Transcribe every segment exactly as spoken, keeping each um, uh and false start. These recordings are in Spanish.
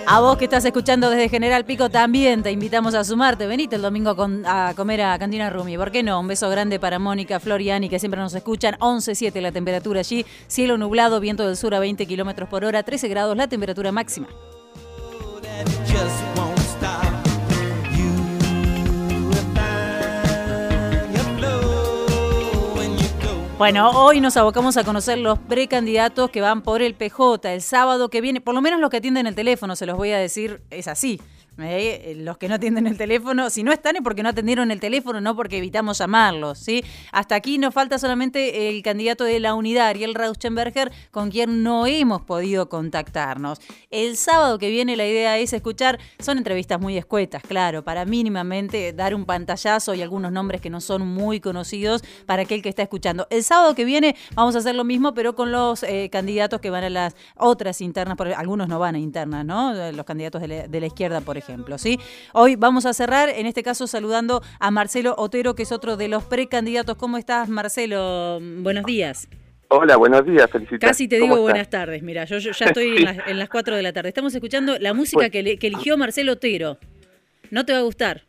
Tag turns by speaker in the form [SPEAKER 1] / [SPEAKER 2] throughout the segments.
[SPEAKER 1] A vos que estás escuchando desde General Pico también te invitamos a sumarte. Venite el domingo con, a comer a Cantina Rumi. ¿Por qué no? Un beso grande para Mónica, Floriani, que siempre nos escuchan. once siete la temperatura allí. Cielo nublado, viento del sur a veinte kilómetros por hora. trece grados la temperatura máxima. Bueno, hoy nos abocamos a conocer los precandidatos que van por el P J el sábado que viene, por lo menos los que atienden el teléfono, se los voy a decir, es así. Eh, los que no atienden el teléfono, si no están es porque no atendieron el teléfono, no porque evitamos llamarlos, ¿sí? Hasta aquí nos falta solamente el candidato de la unidad, Ariel Rauschenberger, con quien no hemos podido contactarnos. El sábado que viene la idea es escuchar, son entrevistas muy escuetas, claro, para mínimamente dar un pantallazo y algunos nombres que no son muy conocidos para aquel que está escuchando. El sábado que viene vamos a hacer lo mismo, pero con los eh, candidatos que van a las otras internas, porque algunos no van a internas, ¿no? Los candidatos de la, de la izquierda, por ejemplo. Ejemplo, ¿sí? Hoy vamos a cerrar, en este caso, saludando a Marcelo Otero, que es otro de los precandidatos. ¿Cómo estás, Marcelo? Buenos días.
[SPEAKER 2] Hola, buenos días, felicitaciones.
[SPEAKER 1] Casi te digo buenas tardes, mira, yo, yo ya estoy sí. en, las, en las cuatro de la tarde. Estamos escuchando la música pues, que, que eligió Marcelo Otero. ¿No te va a gustar?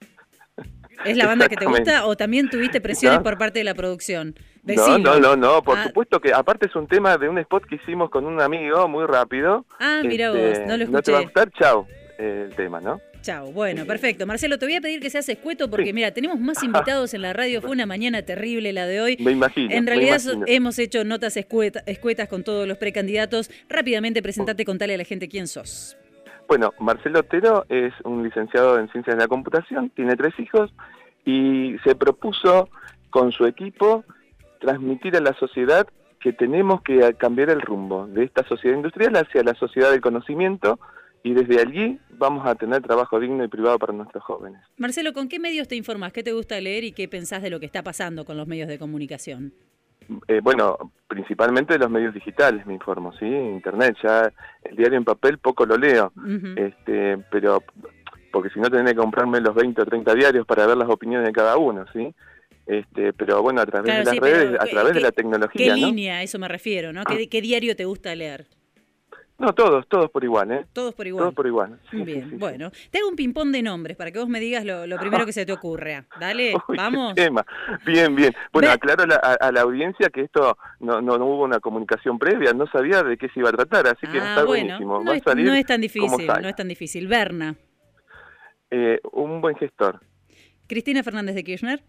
[SPEAKER 1] ¿Es la banda que te gusta o también tuviste presiones no. por parte de la producción? Decilo.
[SPEAKER 2] No, no, no, no, por ah. supuesto que aparte es un tema de un spot que hicimos con un amigo muy rápido.
[SPEAKER 1] Ah, mira este, vos, no lo escuché.
[SPEAKER 2] ¿No te va a gustar? Chao. El tema, ¿no?
[SPEAKER 1] Chao, bueno, perfecto. Marcelo, te voy a pedir que seas escueto porque, sí. mira, tenemos más invitados en la radio. Fue una mañana terrible la de hoy.
[SPEAKER 2] Me imagino.
[SPEAKER 1] En realidad
[SPEAKER 2] me imagino.
[SPEAKER 1] hemos hecho notas escueta, escuetas con todos los precandidatos. Rápidamente, presentate, contale a la gente quién sos.
[SPEAKER 2] Bueno, Marcelo Otero es un licenciado en Ciencias de la Computación, tiene tres hijos y se propuso con su equipo transmitir a la sociedad que tenemos que cambiar el rumbo de esta sociedad industrial hacia la sociedad del conocimiento. Y desde allí vamos a tener trabajo digno y privado para nuestros jóvenes.
[SPEAKER 1] Marcelo, ¿con qué medios te informás? ¿Qué te gusta leer y qué pensás de lo que está pasando con los medios de comunicación?
[SPEAKER 2] Eh, bueno, principalmente de los medios digitales me informo, ¿sí? Internet, ya el diario en papel poco lo leo, uh-huh. este, pero porque si no tendría que comprarme los veinte o treinta diarios para ver las opiniones de cada uno, ¿sí? Este, pero bueno, a través claro, de las sí, redes, a través
[SPEAKER 1] ¿qué,
[SPEAKER 2] de la tecnología,
[SPEAKER 1] ¿Qué ¿no? línea? A eso me refiero, ¿no? ¿Qué, ¿Qué diario te gusta leer?
[SPEAKER 2] No, todos, todos por igual, ¿eh?
[SPEAKER 1] Todos por igual.
[SPEAKER 2] Todos por igual. Sí,
[SPEAKER 1] Bien,
[SPEAKER 2] sí, sí,
[SPEAKER 1] bueno. Sí. Te hago un ping-pong de nombres para que vos me digas lo, lo primero que se te ocurra. Dale,
[SPEAKER 2] Uy,
[SPEAKER 1] vamos.
[SPEAKER 2] Tema. Bien, bien. Bueno,
[SPEAKER 1] Ve
[SPEAKER 2] aclaro la, a, a la audiencia que esto no, no, no hubo una comunicación previa, no sabía de qué se iba a tratar, así que
[SPEAKER 1] ah,
[SPEAKER 2] está
[SPEAKER 1] bueno,
[SPEAKER 2] buenísimo.
[SPEAKER 1] No,
[SPEAKER 2] Va
[SPEAKER 1] es,
[SPEAKER 2] a salir
[SPEAKER 1] no es tan difícil, no es tan difícil. Berna.
[SPEAKER 2] Eh, un buen gestor.
[SPEAKER 1] Cristina Fernández de Kirchner.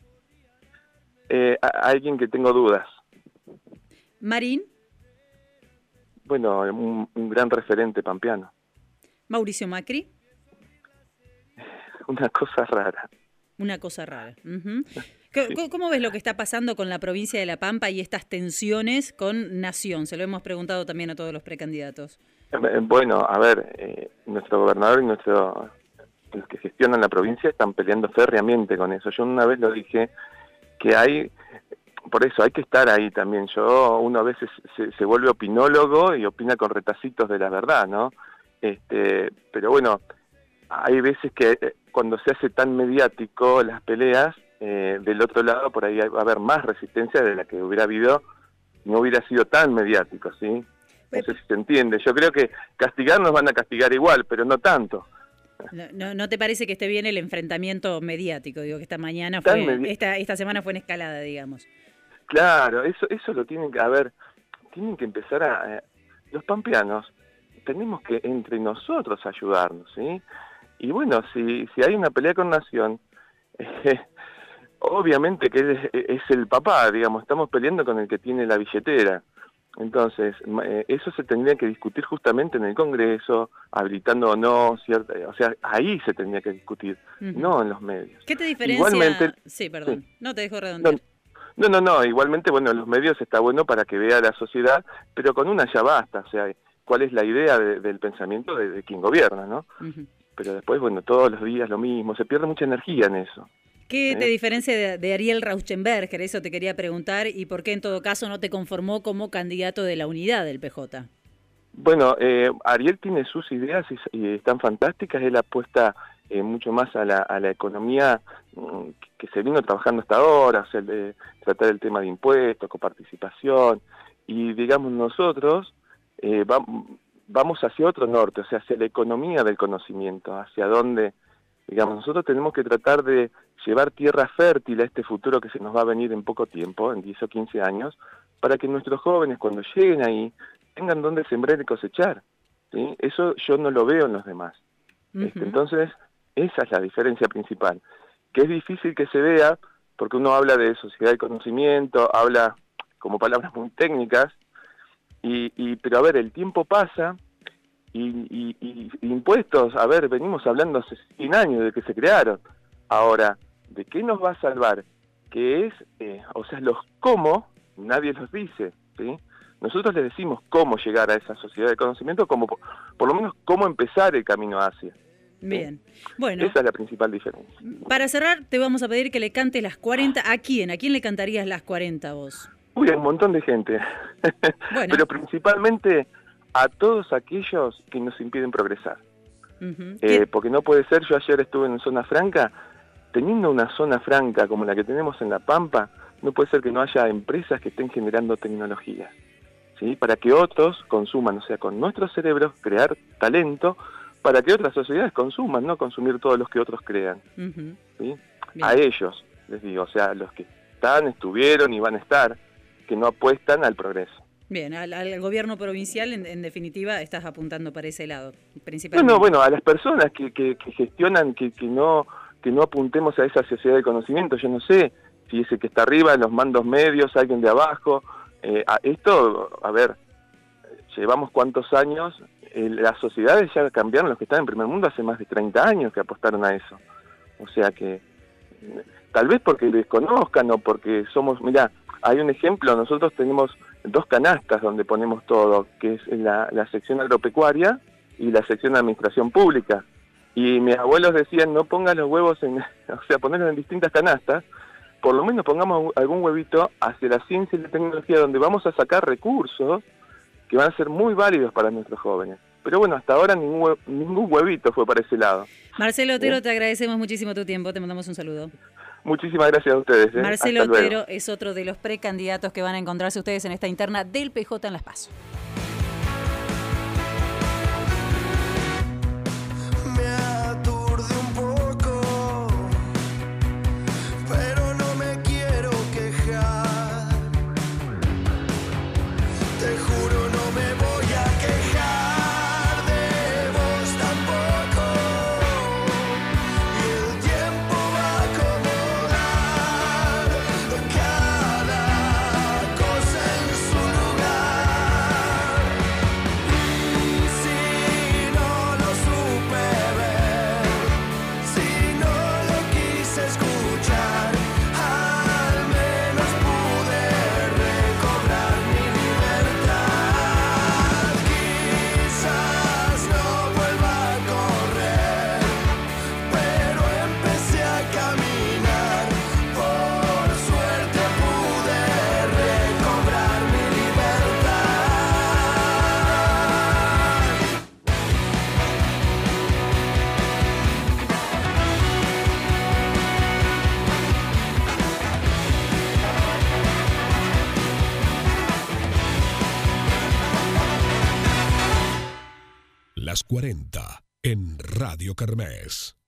[SPEAKER 2] Eh, a, a alguien que tengo dudas.
[SPEAKER 1] Marín.
[SPEAKER 2] Bueno, un, un gran referente pampeano.
[SPEAKER 1] Mauricio Macri.
[SPEAKER 2] Una cosa rara.
[SPEAKER 1] Una cosa rara. Uh-huh. Sí. ¿Cómo ves lo que está pasando con la provincia de La Pampa y estas tensiones con Nación? Se lo hemos preguntado también a todos los precandidatos.
[SPEAKER 2] Bueno, a ver, eh, nuestro gobernador y nuestro, los que gestionan la provincia están peleando férreamente con eso. Yo una vez lo dije, que hay... Por eso hay que estar ahí también. Yo, uno a veces se, se vuelve opinólogo y opina con retacitos de la verdad, ¿no? Este, pero bueno, hay veces que eh, cuando se hace tan mediático las peleas, eh, del otro lado por ahí va a haber más resistencia de la que hubiera habido si no hubiera sido tan mediático, ¿sí? No sé si se entiende. Yo creo que castigar nos van a castigar igual, pero no tanto.
[SPEAKER 1] No, no, ¿No te parece que esté bien el enfrentamiento mediático? Digo que esta mañana fue, esta, esta semana fue en escalada, digamos.
[SPEAKER 2] Claro, eso eso lo tienen que, a ver, tienen que empezar a... Eh, los pampeanos tenemos que entre nosotros ayudarnos, ¿sí? Y bueno, si si hay una pelea con Nación, eh, obviamente que es, es el papá, digamos, estamos peleando con el que tiene la billetera. Entonces, eh, eso se tendría que discutir justamente en el Congreso, habilitando o no, cierta, o sea, ahí se tendría que discutir, uh-huh. no en los medios.
[SPEAKER 1] ¿Qué te diferencia?
[SPEAKER 2] Igualmente,
[SPEAKER 1] sí, perdón, sí. no te dejo redondear.
[SPEAKER 2] No, No, no, no, igualmente, bueno, en los medios está bueno para que vea la sociedad, pero con una ya basta, o sea, cuál es la idea de, del pensamiento de, de quien gobierna, ¿no? Uh-huh. Pero después, bueno, todos los días lo mismo, se pierde mucha energía en eso.
[SPEAKER 1] ¿Qué ¿Eh? te diferencia de, de Ariel Rauschenberger? Eso te quería preguntar, y por qué en todo caso no te conformó como candidato de la unidad del P J.
[SPEAKER 2] Bueno, eh, Ariel tiene sus ideas y, y están fantásticas, él apuesta eh, mucho más a la, a la economía mm, que se vino trabajando hasta ahora, o sea, de tratar el tema de impuestos, coparticipación, y digamos nosotros eh, vamos, vamos hacia otro norte, o sea, hacia la economía del conocimiento, hacia donde, digamos, nosotros tenemos que tratar de llevar tierra fértil a este futuro que se nos va a venir en poco tiempo, en diez o quince años, para que nuestros jóvenes cuando lleguen ahí tengan donde sembrar y cosechar, ¿sí? Eso yo no lo veo en los demás. Uh-huh. Este, entonces, esa es la diferencia principal, que es difícil que se vea, porque uno habla de sociedad del conocimiento, habla como palabras muy técnicas, y, y pero a ver, el tiempo pasa, y, y, y impuestos, a ver, venimos hablando hace cien años de que se crearon. Ahora, ¿de qué nos va a salvar? Que es, eh, o sea, los cómo, nadie los dice, ¿sí? Nosotros les decimos cómo llegar a esa sociedad de conocimiento, como por, por lo menos cómo empezar el camino hacia.
[SPEAKER 1] Bien, bueno.
[SPEAKER 2] Esa es la principal diferencia.
[SPEAKER 1] Para cerrar, te vamos a pedir que le cantes las cuarenta. ¿A quién? ¿A quién le cantarías las cuarenta vos?
[SPEAKER 2] Uy, hay un montón de gente. Bueno. Pero principalmente a todos aquellos que nos impiden progresar. Uh-huh. eh, porque no puede ser, yo ayer estuve en zona franca, teniendo una zona franca como la que tenemos en La Pampa, no puede ser que no haya empresas que estén generando tecnología, ¿sí? Para que otros consuman, o sea, con nuestros cerebros, crear talento, para que otras sociedades consuman, no consumir todos los que otros crean. Uh-huh. ¿Sí? A ellos, les digo, o sea, los que están, estuvieron y van a estar, que no apuestan al progreso.
[SPEAKER 1] Bien, al, al gobierno provincial, en, en definitiva, estás apuntando para ese lado, principalmente.
[SPEAKER 2] No, no, bueno, a las personas que, que, que gestionan, que, que, no, que no apuntemos a esa sociedad de conocimiento, yo no sé si ese que está arriba, en los mandos medios, alguien de abajo, eh, a esto, a ver, llevamos cuántos años, eh, las sociedades ya cambiaron, los que están en primer mundo hace más de treinta años que apostaron a eso. O sea que, tal vez porque desconozcan o porque somos, mirá, hay un ejemplo, nosotros tenemos dos canastas donde ponemos todo, que es la, la sección agropecuaria y la sección de administración pública. Y mis abuelos decían, no pongas los huevos en, o sea, ponerlos en distintas canastas, por lo menos pongamos algún huevito hacia la ciencia y la tecnología, donde vamos a sacar recursos que van a ser muy válidos para nuestros jóvenes. Pero bueno, hasta ahora ningún, ningún huevito fue para ese lado.
[SPEAKER 1] Marcelo Otero, ¿Eh? Te agradecemos muchísimo tu tiempo, te mandamos un saludo.
[SPEAKER 2] Muchísimas gracias a ustedes. ¿eh?
[SPEAKER 1] Marcelo Otero es otro de los precandidatos que van a encontrarse ustedes en esta interna del P J en Las PASO.
[SPEAKER 3] Las cuarenta en Radio Kermés.